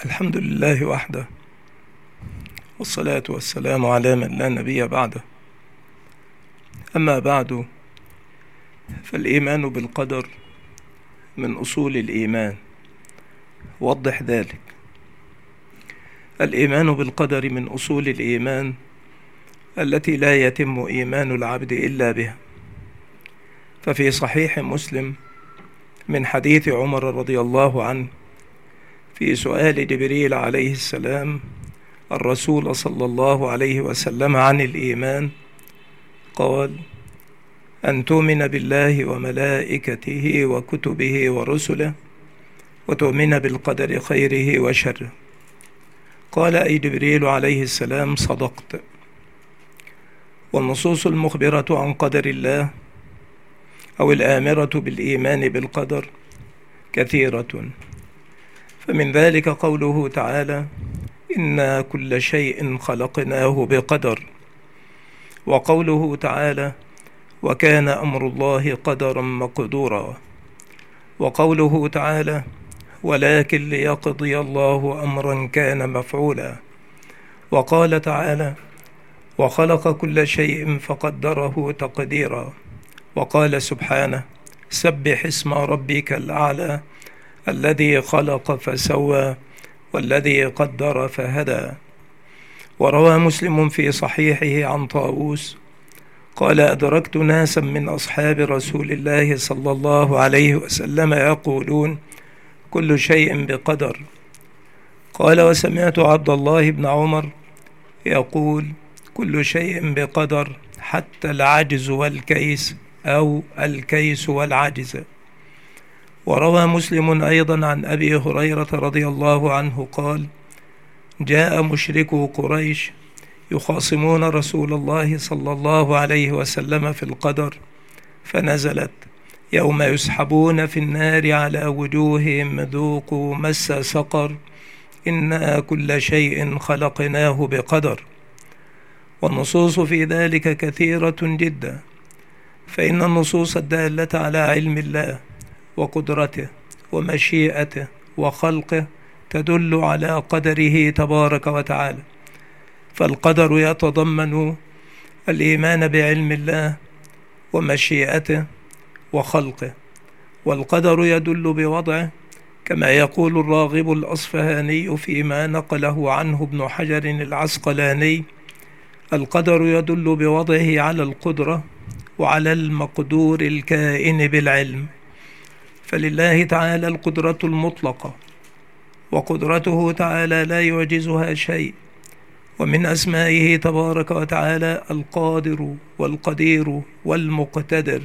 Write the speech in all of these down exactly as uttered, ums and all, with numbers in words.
الحمد لله وحده، والصلاة والسلام على من لا نبي بعده. أما بعد، فالإيمان بالقدر من أصول الإيمان. وضح ذلك. الإيمان بالقدر من أصول الإيمان التي لا يتم إيمان العبد إلا بها. ففي صحيح مسلم من حديث عمر رضي الله عنه في سؤال جبريل عليه السلام الرسول صلى الله عليه وسلم عن الإيمان، قال: أن تؤمن بالله وملائكته وكتبه ورسله وتؤمن بالقدر خيره وشره. قال: أي جبريل عليه السلام، صدقت. والنصوص المخبرة عن قدر الله أو الآمرة بالإيمان بالقدر كثيرة، فمن ذلك قوله تعالى: إنا كل شيء خلقناه بقدر، وقوله تعالى: وكان أمر الله قدرا مقدورا، وقوله تعالى: ولكن ليقضي الله أمرا كان مفعولا، وقال تعالى: وخلق كل شيء فقدره تقديرا، وقال سبحانه: سبح اسم ربك الأعلى الذي خلق فسوى والذي قدر فهدى. وروى مسلم في صحيحه عن طاووس قال: أدركت ناسا من أصحاب رسول الله صلى الله عليه وسلم يقولون: كل شيء بقدر. قال: وسمعت عبد الله بن عمر يقول: كل شيء بقدر حتى العجز والكيس، أو الكيس والعجز. وروى مسلم أيضا عن أبي هريرة رضي الله عنه قال: جاء مشركو قريش يخاصمون رسول الله صلى الله عليه وسلم في القدر، فنزلت: يوم يسحبون في النار على وجوههم ذوقوا مس سقر إنا كل شيء خلقناه بقدر. والنصوص في ذلك كثيرة جدا، فإن النصوص الدالة على علم الله وقدرته ومشيئته وخلقه تدل على قدره تبارك وتعالى. فالقدر يتضمن الإيمان بعلم الله ومشيئته وخلقه، والقدر يدل بوضعه، كما يقول الراغب الأصفهاني فيما نقله عنه ابن حجر العسقلاني: القدر يدل بوضعه على القدرة وعلى المقدور الكائن بالعلم. فلله تعالى القدرة المطلقة، وقدرته تعالى لا يعجزها شيء. ومن أسمائه تبارك وتعالى القادر والقدير والمقتدر،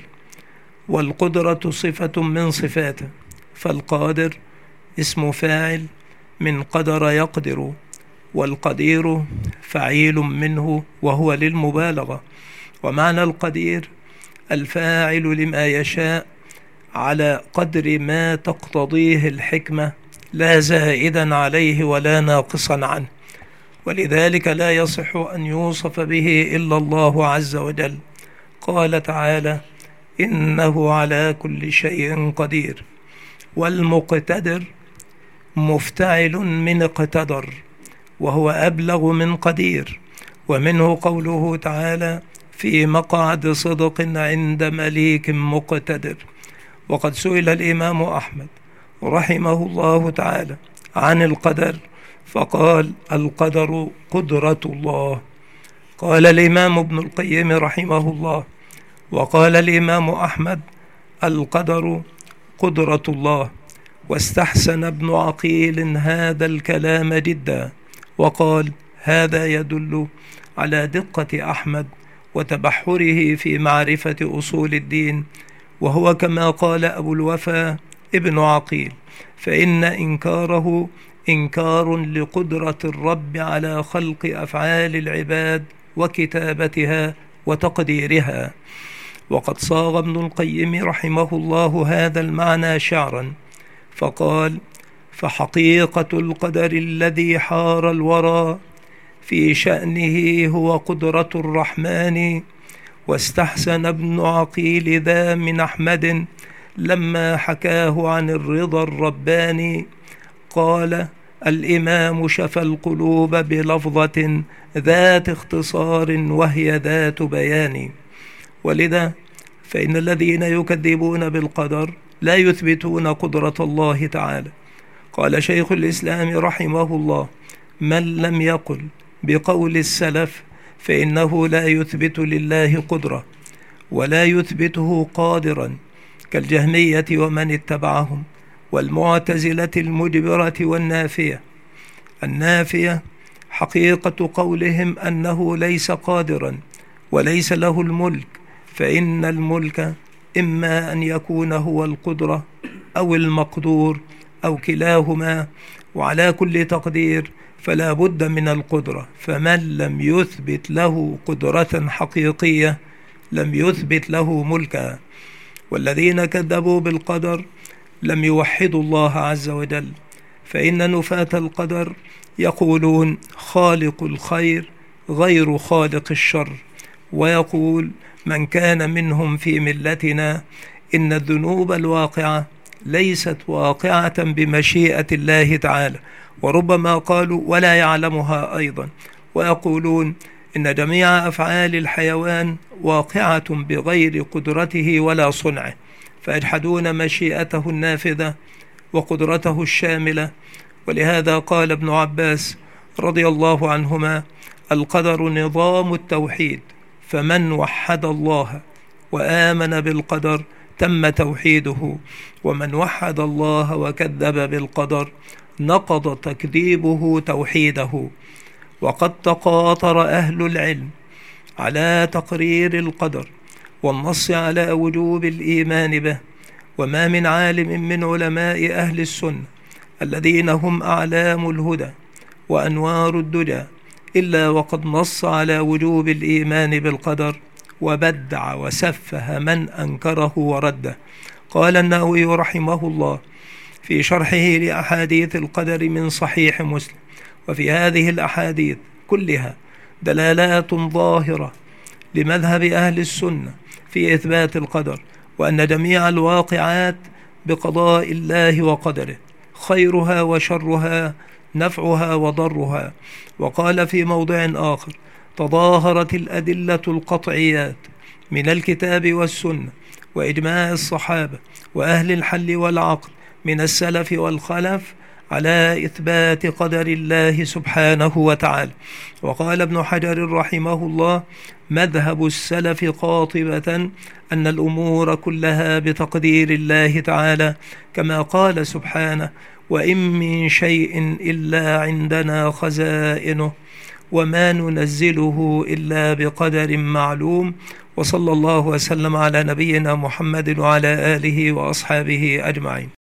والقدرة صفة من صفاته، فالقادر اسم فاعل من قدر يقدر، والقدير فعيل منه وهو للمبالغة. ومعنى القدير الفاعل لما يشاء على قدر ما تقتضيه الحكمة، لا زائدا عليه ولا ناقصا عنه، ولذلك لا يصح أن يوصف به إلا الله عز وجل. قال تعالى: إنه على كل شيء قدير. والمقتدر مفتعل من اقتدر، وهو أبلغ من قدير. ومنه قوله تعالى: في مقعد صدق عند مليك مقتدر. وقد سئل الإمام أحمد رحمه الله تعالى عن القدر فقال: القدر قدرة الله. قال الإمام ابن القيم رحمه الله: وقال الإمام أحمد: القدر قدرة الله. واستحسن ابن عقيل هذا الكلام جدا، وقال: هذا يدل على دقة أحمد وتبحره في معرفة أصول الدين، وهو كما قال أبو الوفا ابن عقيل: فإن إنكاره إنكار لقدرة الرب على خلق أفعال العباد وكتابتها وتقديرها. وقد صاغ ابن القيم رحمه الله هذا المعنى شعرا فقال: فحقيقة القدر الذي حار الورى في شأنه هو قدرة الرحمن. واستحسن ابن عقيل ذا من أحمد لما حكاه عن الرضا الرباني، قال: الإمام شفى القلوب بلفظة ذات اختصار وهي ذات بيان. ولذا فإن الذين يكذبون بالقدر لا يثبتون قدرة الله تعالى. قال شيخ الإسلام رحمه الله: من لم يقل بقول السلف فإنه لا يثبت لله قدرة ولا يثبته قادرا، كالجهمية ومن اتبعهم والمعتزلة المجبرة والنافية. النافية حقيقة قولهم أنه ليس قادرا وليس له الملك، فإن الملك إما أن يكون هو القدرة أو المقدور أو كلاهما، وعلى كل تقدير فلا بد من القدرة. فمن لم يثبت له قدرة حقيقية لم يثبت له ملكا. والذين كذبوا بالقدر لم يوحدوا الله عز وجل، فإن نفاة القدر يقولون خالق الخير غير خالق الشر، ويقول من كان منهم في ملتنا إن الذنوب الواقعة ليست واقعة بمشيئة الله تعالى، وربما قالوا ولا يعلمها أيضا، ويقولون إن جميع أفعال الحيوان واقعة بغير قدرته ولا صنعه، فيجحدون مشيئته النافذة وقدرته الشاملة. ولهذا قال ابن عباس رضي الله عنهما: القدر نظام التوحيد، فمن وحد الله وآمن بالقدر تم توحيده، ومن وحد الله وكذب بالقدر نقض تكذيبه توحيده. وقد تقاطر أهل العلم على تقرير القدر والنص على وجوب الإيمان به، وما من عالم من علماء أهل السنة الذين هم أعلام الهدى وأنوار الدجى إلا وقد نص على وجوب الإيمان بالقدر، وبدع وسفه من أنكره ورده. قال النووي رحمه الله في شرحه لأحاديث القدر من صحيح مسلم: وفي هذه الأحاديث كلها دلالات ظاهرة لمذهب أهل السنة في إثبات القدر، وأن جميع الواقعات بقضاء الله وقدره، خيرها وشرها، نفعها وضرها. وقال في موضع آخر: تظاهرت الأدلة القطعيات من الكتاب والسنة وإجماع الصحابة وأهل الحل والعقل من السلف والخلف على إثبات قدر الله سبحانه وتعالى. وقال ابن حجر رحمه الله: مذهب السلف قاطبة أن الأمور كلها بتقدير الله تعالى، كما قال سبحانه: وإن من شيء إلا عندنا خزائنه وما ننزله إلا بقدر معلوم. وصلى الله وسلم على نبينا محمد وعلى آله وأصحابه أجمعين.